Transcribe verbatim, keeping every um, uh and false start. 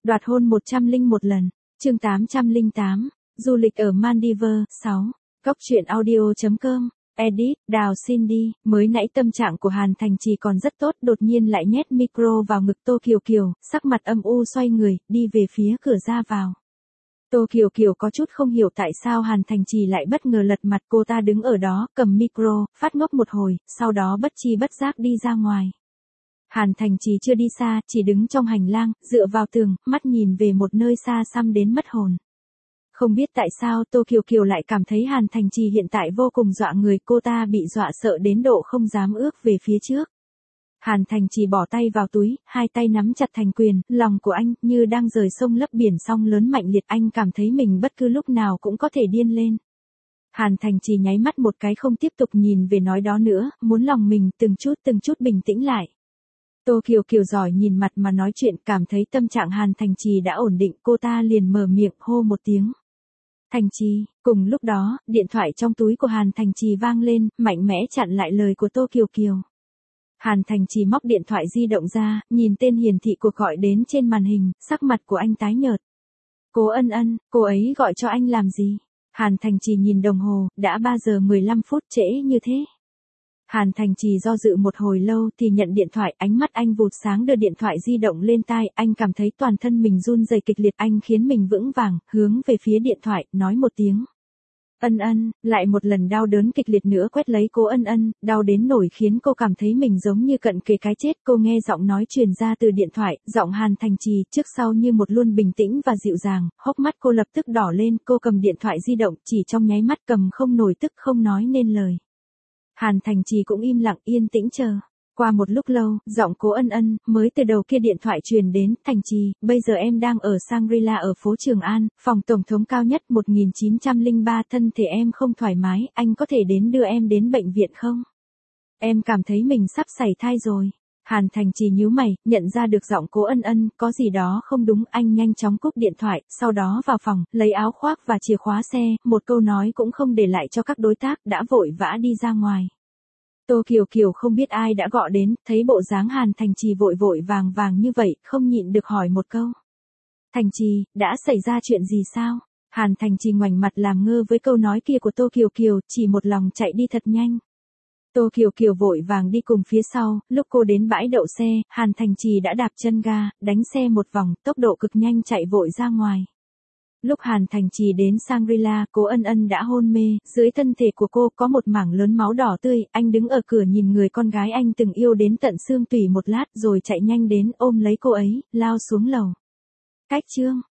Đoạt hôn một trăm lẻ một lần. Chương tám trăm lẻ tám. Du lịch ở Maldives. sáu. Góc truyện audio chấm com. Edit, Đào Cindy. Mới nãy tâm trạng của Hàn Thành Trì còn rất tốt, đột nhiên lại nhét micro vào ngực Tô Kiều Kiều, sắc mặt âm u xoay người, đi về phía cửa ra vào. Tô Kiều Kiều có chút không hiểu tại sao Hàn Thành Trì lại bất ngờ lật mặt, cô ta đứng ở đó, cầm micro, phát ngốc một hồi, sau đó bất chi bất giác đi ra ngoài. Hàn Thành Trì chưa đi xa, chỉ đứng trong hành lang, dựa vào tường, mắt nhìn về một nơi xa xăm đến mất hồn. Không biết tại sao Tô Kiều Kiều lại cảm thấy Hàn Thành Trì hiện tại vô cùng dọa người, cô ta bị dọa sợ đến độ không dám ước về phía trước. Hàn Thành Trì bỏ tay vào túi, hai tay nắm chặt thành quyền, lòng của anh như đang rời sông lấp biển song lớn mạnh liệt, anh cảm thấy mình bất cứ lúc nào cũng có thể điên lên. Hàn Thành Trì nháy mắt một cái không tiếp tục nhìn về nói đó nữa, muốn lòng mình từng chút từng chút bình tĩnh lại. Tô Kiều Kiều giỏi nhìn mặt mà nói chuyện, cảm thấy tâm trạng Hàn Thành Trì đã ổn định, cô ta liền mở miệng hô một tiếng. Thành Trì, cùng lúc đó, điện thoại trong túi của Hàn Thành Trì vang lên, mạnh mẽ chặn lại lời của Tô Kiều Kiều. Hàn Thành Trì móc điện thoại di động ra, nhìn tên hiển thị cuộc gọi đến trên màn hình, sắc mặt của anh tái nhợt. Cố Ân Ân, cô ấy gọi cho anh làm gì? Hàn Thành Trì nhìn đồng hồ, đã ba giờ mười lăm phút, trễ như thế. Hàn Thành Trì do dự một hồi lâu thì nhận điện thoại, ánh mắt anh vụt sáng đưa điện thoại di động lên tai, anh cảm thấy toàn thân mình run rẩy kịch liệt, anh khiến mình vững vàng, hướng về phía điện thoại, nói một tiếng. Ân Ân, lại một lần đau đớn kịch liệt nữa quét lấy Cố Ân Ân, đau đến nổi khiến cô cảm thấy mình giống như cận kề cái chết. Cô nghe giọng nói truyền ra từ điện thoại, giọng Hàn Thành Trì trước sau như một luôn bình tĩnh và dịu dàng, hốc mắt cô lập tức đỏ lên, cô cầm điện thoại di động, chỉ trong nháy mắt cầm không nổi, tức không nói nên lời. Hàn Thành Trì cũng im lặng yên tĩnh chờ. Qua một lúc lâu, giọng Cố Ân Ân mới từ đầu kia điện thoại truyền đến. Thành Trì, bây giờ em đang ở Shangri-La ở phố Trường An, phòng tổng thống cao nhất một nghìn chín trăm lẻ ba, thân thể em không thoải mái, anh có thể đến đưa em đến bệnh viện không? Em cảm thấy mình sắp sảy thai rồi. Hàn Thành Trì nhíu mày, nhận ra được giọng Cố Ân Ân có gì đó không đúng, anh nhanh chóng cúp điện thoại, sau đó vào phòng, lấy áo khoác và chìa khóa xe, một câu nói cũng không để lại cho các đối tác, đã vội vã đi ra ngoài. Tô Kiều Kiều không biết ai đã gọi đến, thấy bộ dáng Hàn Thành Trì vội vội vàng vàng như vậy, không nhịn được hỏi một câu. Thành Trì, đã xảy ra chuyện gì sao? Hàn Thành Trì ngoảnh mặt làm ngơ với câu nói kia của Tô Kiều Kiều, chỉ một lòng chạy đi thật nhanh. Tô Kiều Kiều vội vàng đi cùng phía sau, lúc cô đến bãi đậu xe, Hàn Thành Trì đã đạp chân ga, đánh xe một vòng, tốc độ cực nhanh chạy vội ra ngoài. Lúc Hàn Thành Trì đến Shangri-La, Cố Ân Ân đã hôn mê, dưới thân thể của cô có một mảng lớn máu đỏ tươi, anh đứng ở cửa nhìn người con gái anh từng yêu đến tận xương tủy một lát rồi chạy nhanh đến ôm lấy cô ấy, lao xuống lầu. Cách chương